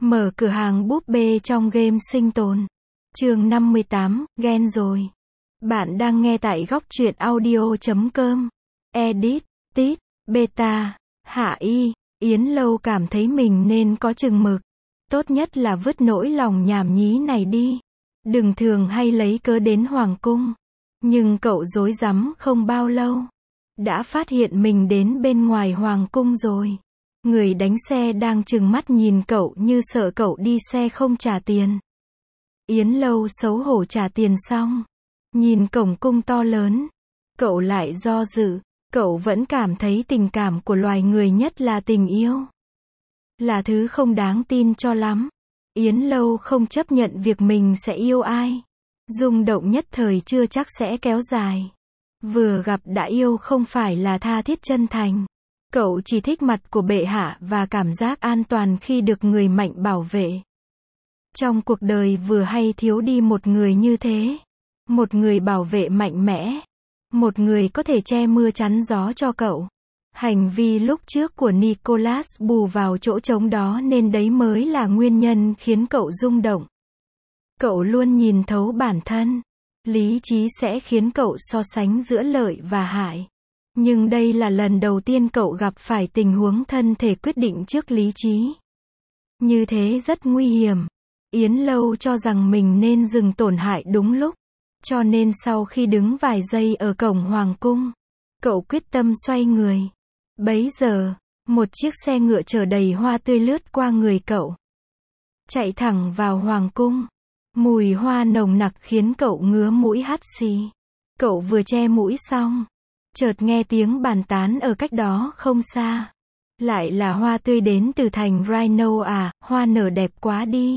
Mở cửa hàng búp bê trong game sinh tồn. Chương 58, ghen rồi. Bạn đang nghe tại góc truyện audio.com. Edit, Tít, Beta, Hạ Y, Yến Lâu cảm thấy mình nên có chừng mực. Tốt nhất là vứt nỗi lòng nhảm nhí này đi. Đừng thường hay lấy cớ đến Hoàng cung. Nhưng cậu rối rắm không bao lâu. Đã phát hiện mình đến bên ngoài Hoàng cung rồi. Người đánh xe đang trừng mắt nhìn cậu như sợ cậu đi xe không trả tiền. Yến Lâu xấu hổ trả tiền xong. Nhìn cổng cung to lớn. Cậu lại do dự. Cậu vẫn cảm thấy tình cảm của loài người nhất là tình yêu. Là thứ không đáng tin cho lắm. Yến Lâu không chấp nhận việc mình sẽ yêu ai. Rung động nhất thời chưa chắc sẽ kéo dài. Vừa gặp đã yêu không phải là tha thiết chân thành. Cậu chỉ thích mặt của bệ hạ và cảm giác an toàn khi được người mạnh bảo vệ. Trong cuộc đời vừa hay thiếu đi một người như thế. Một người bảo vệ mạnh mẽ. Một người có thể che mưa chắn gió cho cậu. Hành vi lúc trước của Nicholas bù vào chỗ trống đó nên đấy mới là nguyên nhân khiến cậu rung động. Cậu luôn nhìn thấu bản thân. Lý trí sẽ khiến cậu so sánh giữa lợi và hại. Nhưng đây là lần đầu tiên cậu gặp phải tình huống thân thể quyết định trước lý trí. Như thế rất nguy hiểm. Yến Lâu cho rằng mình nên dừng tổn hại đúng lúc. Cho nên sau khi đứng vài giây ở cổng Hoàng cung, cậu quyết tâm xoay người. Bấy giờ, một chiếc xe ngựa chở đầy hoa tươi lướt qua người cậu. Chạy thẳng vào Hoàng cung. Mùi hoa nồng nặc khiến cậu ngứa mũi hắt xì. Cậu vừa che mũi xong. Chợt nghe tiếng bàn tán ở cách đó không xa. Lại là hoa tươi đến từ thành Rhino à, hoa nở đẹp quá đi.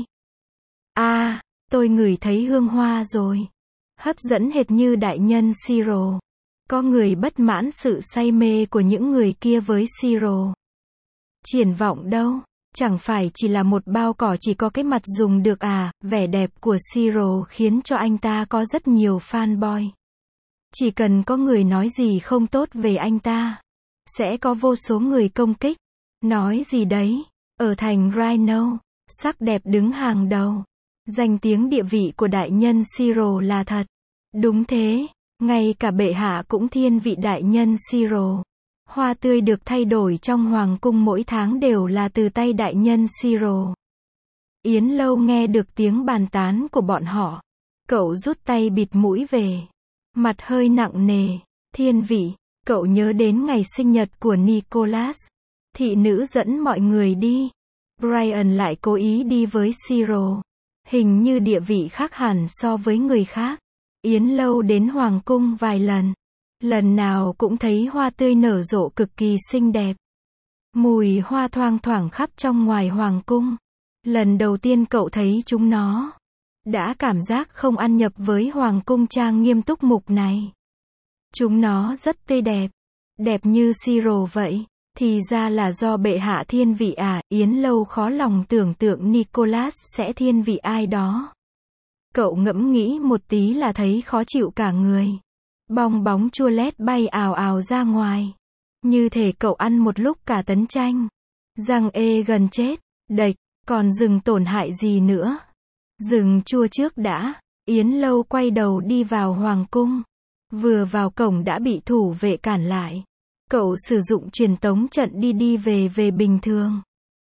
À, tôi ngửi thấy hương hoa rồi. Hấp dẫn hệt như đại nhân Siro. Có người bất mãn sự say mê của những người kia với Siro. Triển vọng đâu? Chẳng phải chỉ là một bao cỏ chỉ có cái mặt dùng được à, vẻ đẹp của Siro khiến cho anh ta có rất nhiều fanboy. Chỉ cần có người nói gì không tốt về anh ta, sẽ có vô số người công kích. Nói gì đấy, ở thành Rhino, sắc đẹp đứng hàng đầu. Danh tiếng địa vị của đại nhân Siro là thật. Đúng thế, ngay cả bệ hạ cũng thiên vị đại nhân Siro. Hoa tươi được thay đổi trong hoàng cung mỗi tháng đều là từ tay đại nhân Siro. Yến Lâu nghe được tiếng bàn tán của bọn họ. Cậu rút tay bịt mũi về. Mặt hơi nặng nề. Thiên vị, cậu nhớ đến ngày sinh nhật của Nicholas. Thị nữ dẫn mọi người đi. Brian lại cố ý đi với Siro. Hình như địa vị khác hẳn so với người khác. Yến Lâu đến hoàng cung vài lần. Lần nào cũng thấy hoa tươi nở rộ cực kỳ xinh đẹp. Mùi hoa thoang thoảng khắp trong ngoài hoàng cung. Lần đầu tiên cậu thấy chúng nó. Đã cảm giác không ăn nhập với hoàng cung trang nghiêm túc mục này. Chúng nó rất tươi đẹp. Đẹp như Siro vậy. Thì ra là do bệ hạ thiên vị à, Yến Lâu khó lòng tưởng tượng Nicholas sẽ thiên vị ai đó. Cậu ngẫm nghĩ một tí là thấy khó chịu cả người. Bong bóng chua lét bay ào ào ra ngoài. Như thể cậu ăn một lúc cả tấn chanh. Răng ê gần chết, đệch, còn dừng tổn hại gì nữa. Dừng chua trước đã. Yến Lâu quay đầu đi vào hoàng cung. Vừa vào cổng đã bị thủ vệ cản lại. Cậu sử dụng truyền tống trận đi về bình thường.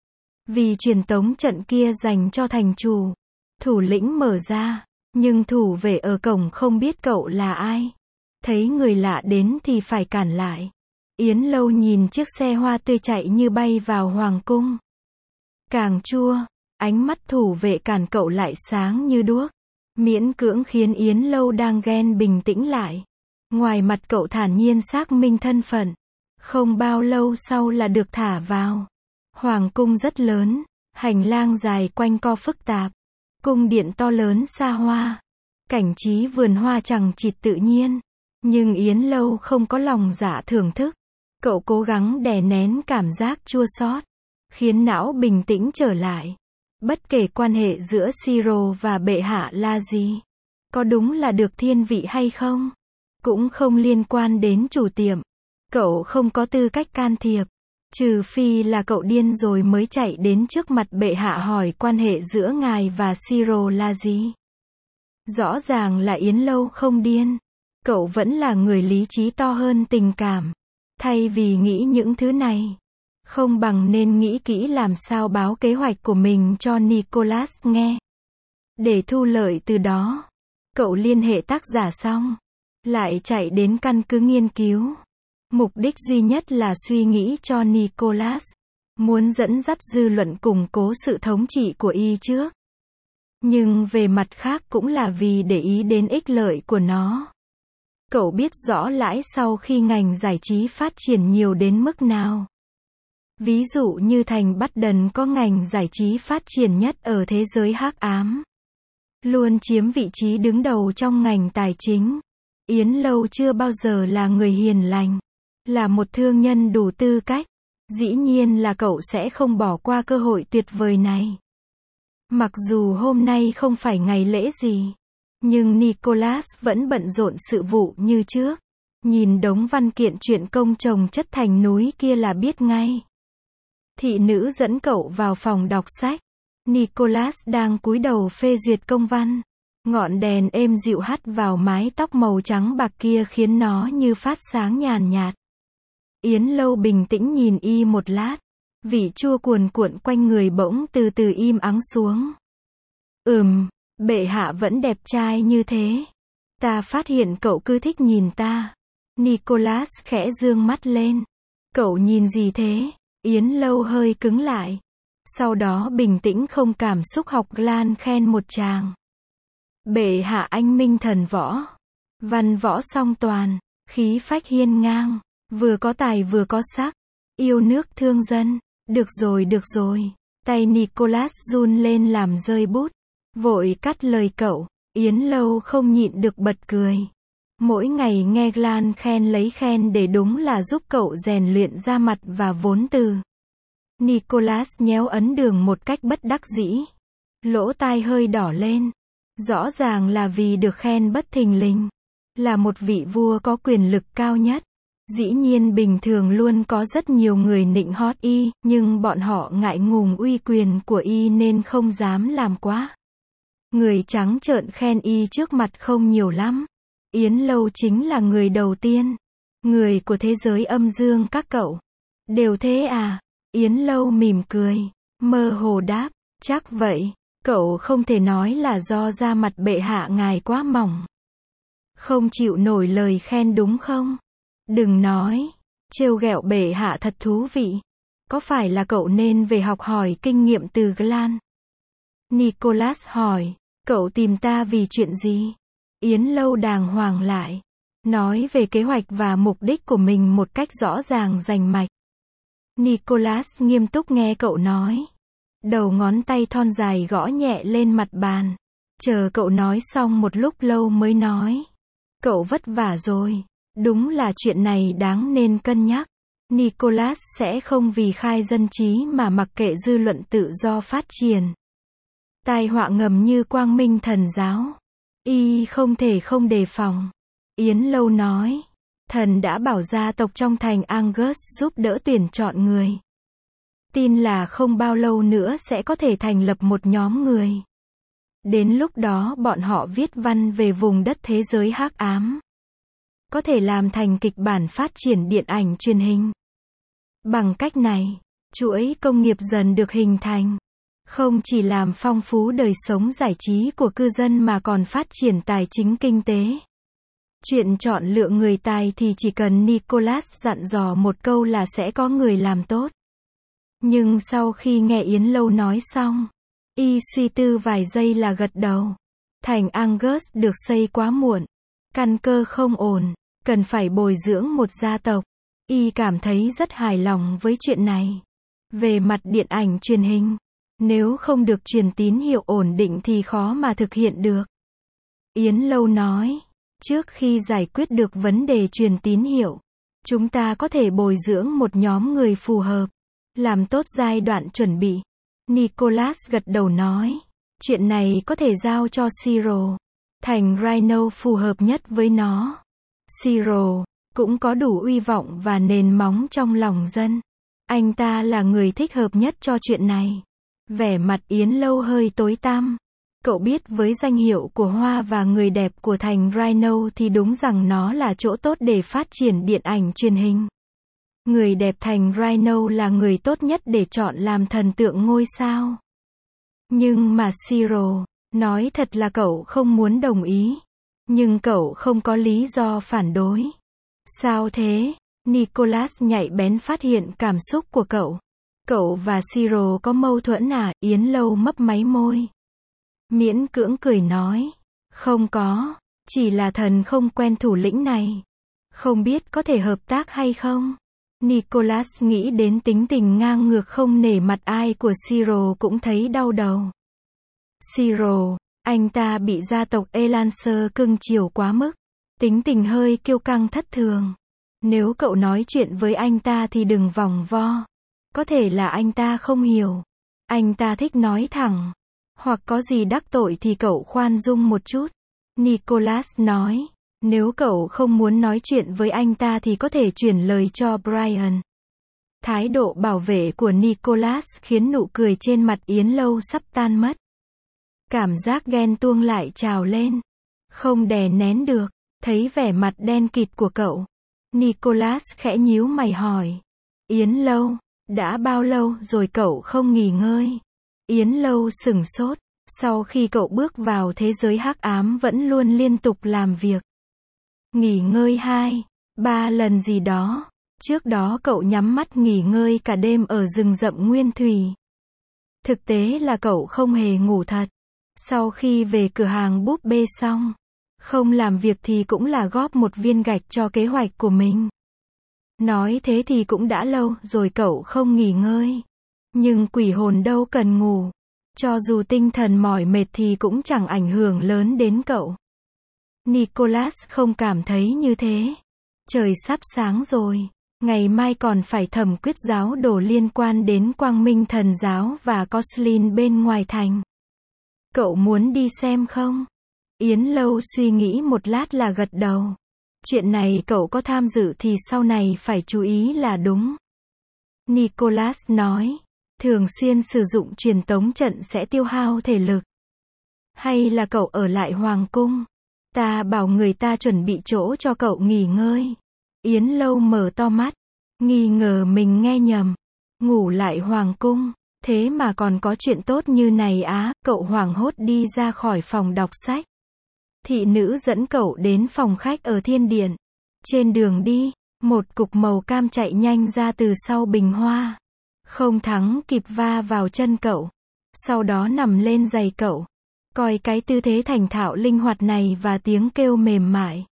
Vì truyền tống trận kia dành cho thành chủ. Thủ lĩnh mở ra. Nhưng thủ vệ ở cổng không biết cậu là ai. Thấy người lạ đến thì phải cản lại. Yến Lâu nhìn chiếc xe hoa tươi chạy như bay vào hoàng cung. Càng chua, ánh mắt thủ vệ cản cậu lại sáng như đuốc. Miễn cưỡng khiến Yến Lâu đang ghen bình tĩnh lại. Ngoài mặt cậu thản nhiên xác minh thân phận. Không bao lâu sau là được thả vào. Hoàng cung rất lớn. Hành lang dài quanh co phức tạp. Cung điện to lớn xa hoa. Cảnh trí vườn hoa chằng chịt tự nhiên. Nhưng Yến Lâu không có lòng dạ thưởng thức. Cậu cố gắng đè nén cảm giác chua xót. Khiến não bình tĩnh trở lại. Bất kể quan hệ giữa Siro và bệ hạ là gì. Có đúng là được thiên vị hay không? Cũng không liên quan đến chủ tiệm. Cậu không có tư cách can thiệp. Trừ phi là cậu điên rồi mới chạy đến trước mặt bệ hạ hỏi quan hệ giữa ngài và Siro là gì. Rõ ràng là Yến Lâu không điên. Cậu vẫn là người lý trí to hơn tình cảm. Thay vì nghĩ những thứ này, không bằng nên nghĩ kỹ làm sao báo kế hoạch của mình cho Nicholas nghe. Để thu lợi từ đó. Cậu liên hệ tác giả xong, lại chạy đến căn cứ nghiên cứu. Mục đích duy nhất là suy nghĩ cho Nicholas. Muốn dẫn dắt dư luận củng cố sự thống trị của y trước. Nhưng về mặt khác cũng là vì để ý đến ích lợi của nó. Cậu biết rõ lãi sau khi ngành giải trí phát triển nhiều đến mức nào. Ví dụ như thành Button có ngành giải trí phát triển nhất ở thế giới hắc ám. Luôn chiếm vị trí đứng đầu trong ngành tài chính. Yến Lâu chưa bao giờ là người hiền lành. Là một thương nhân đủ tư cách. Dĩ nhiên là cậu sẽ không bỏ qua cơ hội tuyệt vời này. Mặc dù hôm nay không phải ngày lễ gì. Nhưng Nicholas vẫn bận rộn sự vụ như trước. Nhìn đống văn kiện chuyện công chồng chất thành núi kia là biết ngay. Thị nữ dẫn cậu vào phòng đọc sách. Nicholas đang cúi đầu phê duyệt công văn. Ngọn đèn êm dịu hắt vào mái tóc màu trắng bạc kia khiến nó như phát sáng nhàn nhạt. Yến Lâu bình tĩnh nhìn y một lát. Vị chua cuồn cuộn quanh người bỗng từ từ im ắng xuống. Bệ hạ vẫn đẹp trai như thế. Ta phát hiện cậu cứ thích nhìn ta. Nicholas khẽ dương mắt lên. Cậu nhìn gì thế? Yến Lâu hơi cứng lại. Sau đó bình tĩnh không cảm xúc học Glan khen một tràng. Bệ hạ anh minh thần võ. Văn võ song toàn. Khí phách hiên ngang. Vừa có tài vừa có sắc. Yêu nước thương dân. Được rồi. Tay Nicholas run lên làm rơi bút. Vội cắt lời cậu. Yến Lâu không nhịn được bật cười. Mỗi ngày nghe Glan khen lấy khen để đúng là giúp cậu rèn luyện ra mặt và vốn từ. Nicholas nhéo ấn đường một cách bất đắc dĩ. Lỗ tai hơi đỏ lên. Rõ ràng là vì được khen bất thình lình. Là một vị vua có quyền lực cao nhất. Dĩ nhiên bình thường luôn có rất nhiều người nịnh hót y, nhưng bọn họ ngại ngùng uy quyền của y nên không dám làm quá. Người trắng trợn khen y trước mặt không nhiều lắm. Yến Lâu chính là người đầu tiên. Người của thế giới âm dương các cậu. Đều thế à? Yến Lâu mỉm cười. Mơ hồ đáp. Chắc vậy. Cậu không thể nói là do da mặt bệ hạ ngài quá mỏng. Không chịu nổi lời khen đúng không? Đừng nói. Trêu ghẹo bệ hạ thật thú vị. Có phải là cậu nên về học hỏi kinh nghiệm từ Glan? Nicholas hỏi. Cậu tìm ta vì chuyện gì? Yến Lâu đàng hoàng lại. Nói về kế hoạch và mục đích của mình một cách rõ ràng rành mạch. Nicholas nghiêm túc nghe cậu nói. Đầu ngón tay thon dài gõ nhẹ lên mặt bàn. Chờ cậu nói xong một lúc lâu mới nói. Cậu vất vả rồi. Đúng là chuyện này đáng nên cân nhắc. Nicholas sẽ không vì khai dân trí mà mặc kệ dư luận tự do phát triển. Tai họa ngầm như Quang Minh Thần giáo. Y không thể không đề phòng. Yến Lâu nói. Thần đã bảo gia tộc trong thành Angus giúp đỡ tuyển chọn người. Tin là không bao lâu nữa sẽ có thể thành lập một nhóm người. Đến lúc đó bọn họ viết văn về vùng đất thế giới hắc ám. Có thể làm thành kịch bản phát triển điện ảnh truyền hình. Bằng cách này, chuỗi công nghiệp dần được hình thành. Không chỉ làm phong phú đời sống giải trí của cư dân mà còn phát triển tài chính kinh tế. Chuyện chọn lựa người tài thì chỉ cần Nicholas dặn dò một câu là sẽ có người làm tốt. Nhưng sau khi nghe Yến Lâu nói xong, y suy tư vài giây là gật đầu. Thành Angus được xây quá muộn. Căn cơ không ổn. Cần phải bồi dưỡng một gia tộc. Y cảm thấy rất hài lòng với chuyện này. Về mặt điện ảnh truyền hình, nếu không được truyền tín hiệu ổn định thì khó mà thực hiện được. Yến Lâu nói, trước khi giải quyết được vấn đề truyền tín hiệu, chúng ta có thể bồi dưỡng một nhóm người phù hợp. Làm tốt giai đoạn chuẩn bị. Nicholas gật đầu nói, chuyện này có thể giao cho Siro. Thành Rhino phù hợp nhất với nó. Siro cũng có đủ uy vọng và nền móng trong lòng dân. Anh ta là người thích hợp nhất cho chuyện này. Vẻ mặt Yến Lâu hơi tối tăm. Cậu biết với danh hiệu của Hoa và người đẹp của thành Rhino thì đúng rằng nó là chỗ tốt để phát triển điện ảnh truyền hình. Người đẹp thành Rhino là người tốt nhất để chọn làm thần tượng ngôi sao. Nhưng mà Siro, nói thật là cậu không muốn đồng ý. Nhưng cậu không có lý do phản đối. Sao thế? Nicholas nhạy bén phát hiện cảm xúc của cậu. Cậu và Siro có mâu thuẫn à? Yến Lâu mấp máy môi. Miễn cưỡng cười nói. Không có, chỉ là thần không quen thủ lĩnh này. Không biết có thể hợp tác hay không? Nicholas nghĩ đến tính tình ngang ngược không nể mặt ai của Siro cũng thấy đau đầu. Siro, anh ta bị gia tộc Elancer cưng chiều quá mức. Tính tình hơi kiêu căng thất thường. Nếu cậu nói chuyện với anh ta thì đừng vòng vo. Có thể là anh ta không hiểu. Anh ta thích nói thẳng. Hoặc có gì đắc tội thì cậu khoan dung một chút. Nicholas nói. Nếu cậu không muốn nói chuyện với anh ta thì có thể chuyển lời cho Brian. Thái độ bảo vệ của Nicholas khiến nụ cười trên mặt Yến Lâu sắp tan mất. Cảm giác ghen tuông lại trào lên. Không đè nén được. Thấy vẻ mặt đen kịt của cậu. Nicholas khẽ nhíu mày hỏi. Yến Lâu, đã bao lâu rồi cậu không nghỉ ngơi? Yến Lâu sửng sốt. Sau khi cậu bước vào thế giới hắc ám vẫn luôn liên tục làm việc. Nghỉ ngơi 2-3 lần gì đó. Trước đó cậu nhắm mắt nghỉ ngơi cả đêm ở rừng rậm Nguyên Thủy. Thực tế là cậu không hề ngủ thật. Sau khi về cửa hàng búp bê xong, không làm việc thì cũng là góp một viên gạch cho kế hoạch của mình. Nói thế thì cũng đã lâu rồi cậu không nghỉ ngơi. Nhưng quỷ hồn đâu cần ngủ. Cho dù tinh thần mỏi mệt thì cũng chẳng ảnh hưởng lớn đến cậu. Nicholas không cảm thấy như thế. Trời sắp sáng rồi. Ngày mai còn phải thẩm quyết giáo đồ liên quan đến Quang Minh Thần Giáo và Coslin bên ngoài thành. Cậu muốn đi xem không? Yến Lâu suy nghĩ một lát là gật đầu. Chuyện này cậu có tham dự thì sau này phải chú ý là đúng. Nicholas nói. Thường xuyên sử dụng truyền tống trận sẽ tiêu hao thể lực. Hay là cậu ở lại Hoàng Cung? Ta bảo người ta chuẩn bị chỗ cho cậu nghỉ ngơi. Yến Lâu mở to mắt. Nghi ngờ mình nghe nhầm. Ngủ lại Hoàng Cung. Thế mà còn có chuyện tốt như này á? Cậu hoảng hốt đi ra khỏi phòng đọc sách. Thị nữ dẫn cậu đến phòng khách ở Thiên Điện. Trên đường đi, một cục màu cam chạy nhanh ra từ sau bình hoa. Không thắng kịp va vào chân cậu. Sau đó nằm lên giày cậu. Coi cái tư thế thành thạo linh hoạt này và tiếng kêu mềm mại.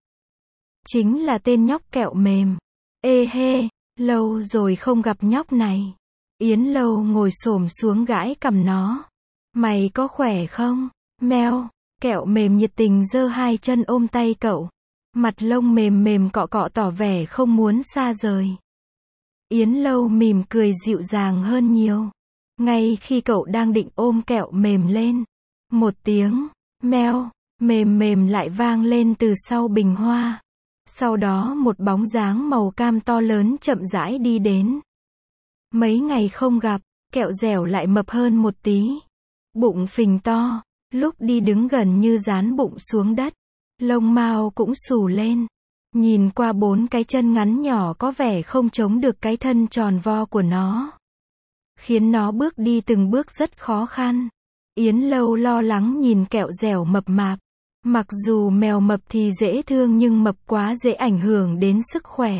Chính là tên nhóc kẹo mềm. Ê hê, lâu rồi không gặp nhóc này. Yến Lâu ngồi xổm xuống gãi cằm nó. Mày có khỏe không? Meo. Kẹo mềm nhiệt tình giơ hai chân ôm tay cậu. Mặt lông mềm mềm cọ cọ tỏ vẻ không muốn xa rời. Yến Lâu mỉm cười dịu dàng hơn nhiều. Ngay khi cậu đang định ôm kẹo mềm lên. Một tiếng, meo, mềm mềm lại vang lên từ sau bình hoa. Sau đó một bóng dáng màu cam to lớn chậm rãi đi đến. Mấy ngày không gặp, kẹo dẻo lại mập hơn một tí. Bụng phình to, lúc đi đứng gần như dán bụng xuống đất. Lông mao cũng xù lên. Nhìn qua 4 cái chân ngắn nhỏ có vẻ không chống được cái thân tròn vo của nó. Khiến nó bước đi từng bước rất khó khăn. Yến Lâu lo lắng nhìn kẹo dẻo mập mạp. Mặc dù mèo mập thì dễ thương nhưng mập quá dễ ảnh hưởng đến sức khỏe.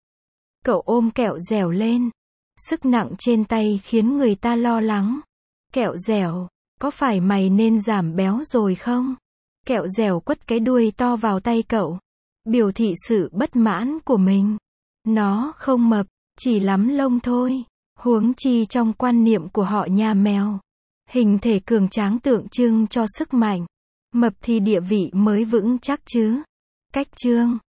Cậu ôm kẹo dẻo lên. Sức nặng trên tay khiến người ta lo lắng. Kẹo dẻo, có phải mày nên giảm béo rồi không? Kẹo dẻo quất cái đuôi to vào tay cậu. Biểu thị sự bất mãn của mình. Nó không mập, chỉ lắm lông thôi. Huống chi trong quan niệm của họ nhà mèo. Hình thể cường tráng tượng trưng cho sức mạnh. Mập thì địa vị mới vững chắc chứ. Cách chương